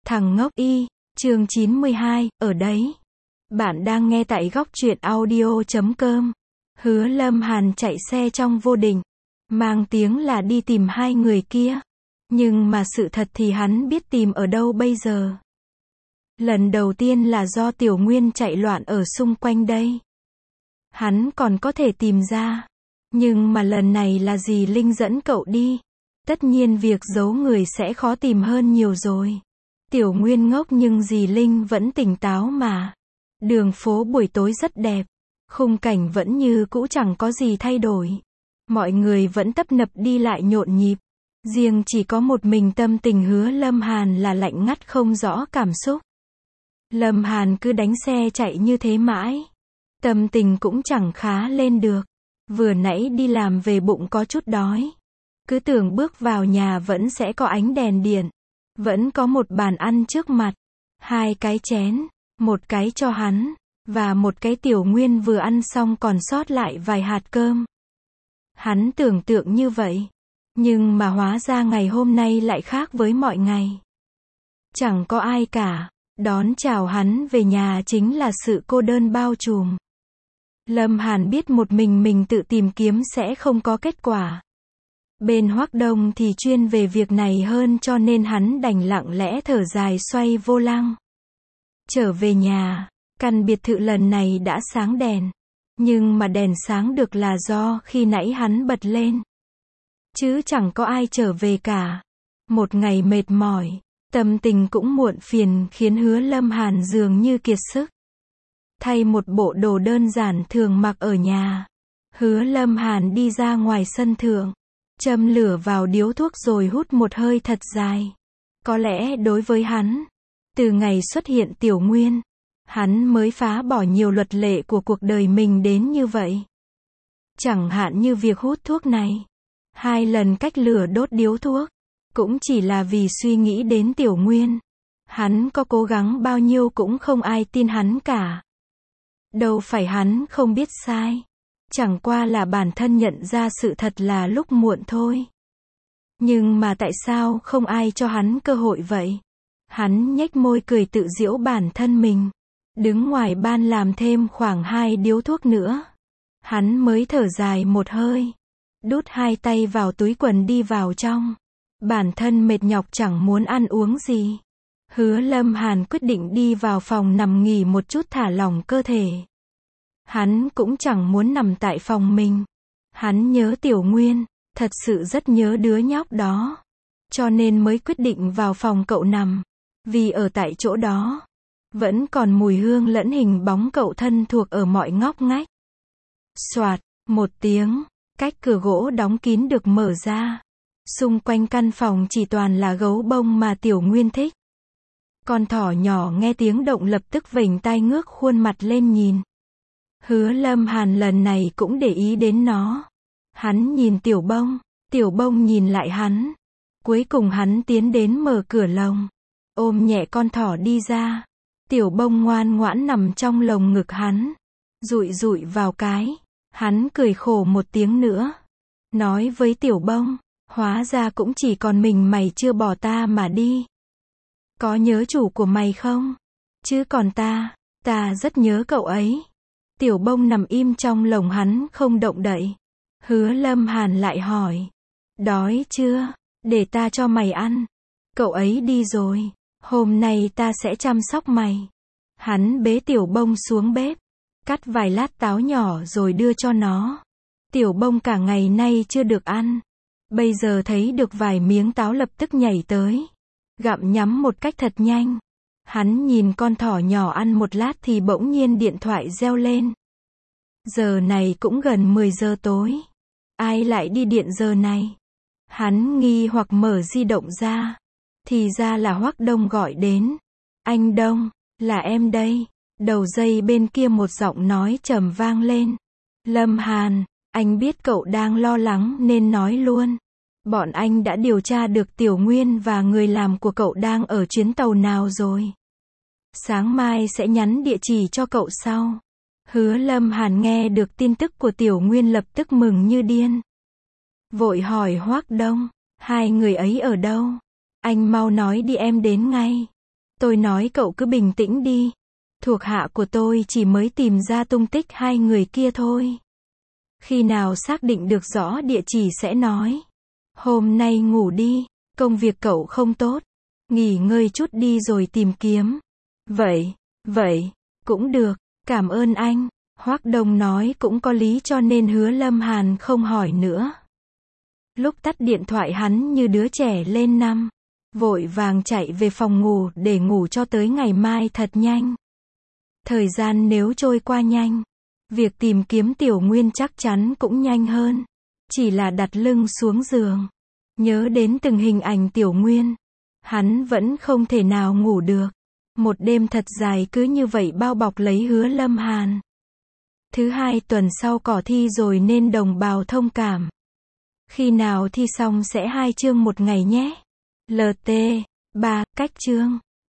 Thằng ngốc y, chương 92, ở đấy. Bạn đang nghe tại góc truyện audio.com. Hứa Lâm Hàn chạy xe trong vô định, mang tiếng là đi tìm hai người kia. Nhưng mà sự thật thì hắn biết tìm ở đâu bây giờ. Lần đầu tiên là do Tiểu Nguyên chạy loạn ở xung quanh đây. Hắn còn có thể tìm ra. Nhưng mà lần này là dì Linh dẫn cậu đi. Tất nhiên việc giấu người sẽ khó tìm hơn nhiều rồi. Tiểu Nguyên ngốc nhưng dì Linh vẫn tỉnh táo mà. Đường phố buổi tối rất đẹp. Khung cảnh vẫn như cũ, chẳng có gì thay đổi. Mọi người vẫn tấp nập đi lại nhộn nhịp. Riêng chỉ có một mình tâm tình Hứa Lâm Hàn là lạnh ngắt không rõ cảm xúc. Lâm Hàn cứ đánh xe chạy như thế mãi. Tâm tình cũng chẳng khá lên được. Vừa nãy đi làm về bụng có chút đói. Cứ tưởng bước vào nhà vẫn sẽ có ánh đèn điện. Vẫn có một bàn ăn trước mặt. 2 cái chén. Một cái cho hắn. Và một cái Tiểu Nguyên vừa ăn xong còn sót lại vài hạt cơm. Hắn tưởng tượng như vậy. Nhưng mà hóa ra ngày hôm nay lại khác với mọi ngày. Chẳng có ai cả. Đón chào hắn về nhà chính là sự cô đơn bao trùm. Lâm Hàn biết một mình tự tìm kiếm sẽ không có kết quả. Bên Hoắc Đông thì chuyên về việc này hơn, cho nên hắn đành lặng lẽ thở dài xoay vô lăng. Trở về nhà, căn biệt thự lần này đã sáng đèn. Nhưng mà đèn sáng được là do khi nãy hắn bật lên. Chứ chẳng có ai trở về cả. Một ngày mệt mỏi, tâm tình cũng muộn phiền khiến Hứa Lâm Hàn dường như kiệt sức. Thay một bộ đồ đơn giản thường mặc ở nhà, Hứa Lâm Hàn đi ra ngoài sân thượng, châm lửa vào điếu thuốc rồi hút một hơi thật dài. Có lẽ đối với hắn, từ ngày xuất hiện Tiểu Nguyên, hắn mới phá bỏ nhiều luật lệ của cuộc đời mình đến như vậy. Chẳng hạn như việc hút thuốc này. 2 lần cách lửa đốt điếu thuốc, cũng chỉ là vì suy nghĩ đến Tiểu Nguyên. Hắn có cố gắng bao nhiêu cũng không ai tin hắn cả. Đâu phải hắn không biết sai. Chẳng qua là bản thân nhận ra sự thật là lúc muộn thôi. Nhưng mà tại sao không ai cho hắn cơ hội vậy? Hắn nhếch môi cười tự giễu bản thân mình. Đứng ngoài ban làm thêm khoảng 2 điếu thuốc nữa. Hắn mới thở dài một hơi. Đút 2 tay vào túi quần đi vào trong. Bản thân mệt nhọc chẳng muốn ăn uống gì. Hứa Lâm Hàn quyết định đi vào phòng nằm nghỉ một chút thả lỏng cơ thể. Hắn cũng chẳng muốn nằm tại phòng mình. Hắn nhớ Tiểu Nguyên, thật sự rất nhớ đứa nhóc đó. Cho nên mới quyết định vào phòng cậu nằm. Vì ở tại chỗ đó, vẫn còn mùi hương lẫn hình bóng cậu thân thuộc ở mọi ngóc ngách. Soạt, một tiếng, cách cửa gỗ đóng kín được mở ra. Xung quanh căn phòng chỉ toàn là gấu bông mà Tiểu Nguyên thích. Con thỏ nhỏ nghe tiếng động lập tức vểnh tai ngước khuôn mặt lên nhìn. Hứa Lâm Hàn lần này cũng để ý đến nó. Hắn nhìn Tiểu Bông nhìn lại hắn. Cuối cùng hắn tiến đến mở cửa lồng, ôm nhẹ con thỏ đi ra. Tiểu Bông ngoan ngoãn nằm trong lồng ngực hắn, dụi dụi vào cái. Hắn cười khổ một tiếng nữa, nói với Tiểu Bông, hóa ra cũng chỉ còn mình mày chưa bỏ ta mà đi. Có nhớ chủ của mày không? Chứ còn ta rất nhớ cậu ấy. Tiểu Bông nằm im trong lồng hắn không động đậy. Hứa Lâm Hàn lại hỏi, đói chưa? Để ta cho mày ăn. Cậu ấy đi rồi, hôm nay ta sẽ chăm sóc mày. Hắn bế Tiểu Bông xuống bếp, cắt vài lát táo nhỏ rồi đưa cho nó. Tiểu Bông cả ngày nay chưa được ăn. Bây giờ thấy được vài miếng táo lập tức nhảy tới, gặm nhắm một cách thật nhanh. Hắn nhìn con thỏ nhỏ ăn một lát thì bỗng nhiên điện thoại reo lên. Giờ này cũng gần 10 giờ tối. Ai lại đi điện giờ này? Hắn nghi hoặc mở di động ra. Thì ra là Hoắc Đông gọi đến. Anh Đông, là em đây. Đầu dây bên kia một giọng nói trầm vang lên. Lâm Hàn, anh biết cậu đang lo lắng nên nói luôn. Bọn anh đã điều tra được Tiểu Nguyên và người làm của cậu đang ở chuyến tàu nào rồi. Sáng mai sẽ nhắn địa chỉ cho cậu sau. Hứa Lâm Hàn nghe được tin tức của Tiểu Nguyên lập tức mừng như điên. Vội hỏi Hoắc Đông, 2 người ấy ở đâu? Anh mau nói đi em đến ngay. Tôi nói cậu cứ bình tĩnh đi. Thuộc hạ của tôi chỉ mới tìm ra tung tích hai người kia thôi. Khi nào xác định được rõ địa chỉ sẽ nói. Hôm nay ngủ đi, công việc cậu không tốt. Nghỉ ngơi chút đi rồi tìm kiếm. Vậy, cũng được, cảm ơn anh. Hoắc Đông nói cũng có lý cho nên Hứa Lâm Hàn không hỏi nữa. Lúc tắt điện thoại hắn như đứa trẻ lên năm. Vội vàng chạy về phòng ngủ để ngủ cho tới ngày mai thật nhanh. Thời gian nếu trôi qua nhanh, việc tìm kiếm Tiểu Nguyên chắc chắn cũng nhanh hơn. Chỉ là đặt lưng xuống giường, nhớ đến từng hình ảnh Tiểu Nguyên, hắn vẫn không thể nào ngủ được. Một đêm thật dài cứ như vậy bao bọc lấy Hứa Lâm Hàn. Thứ hai tuần sau có thi rồi nên đồng bào thông cảm. Khi nào thi xong sẽ 2 chương một ngày nhé. LT 3. Cách chương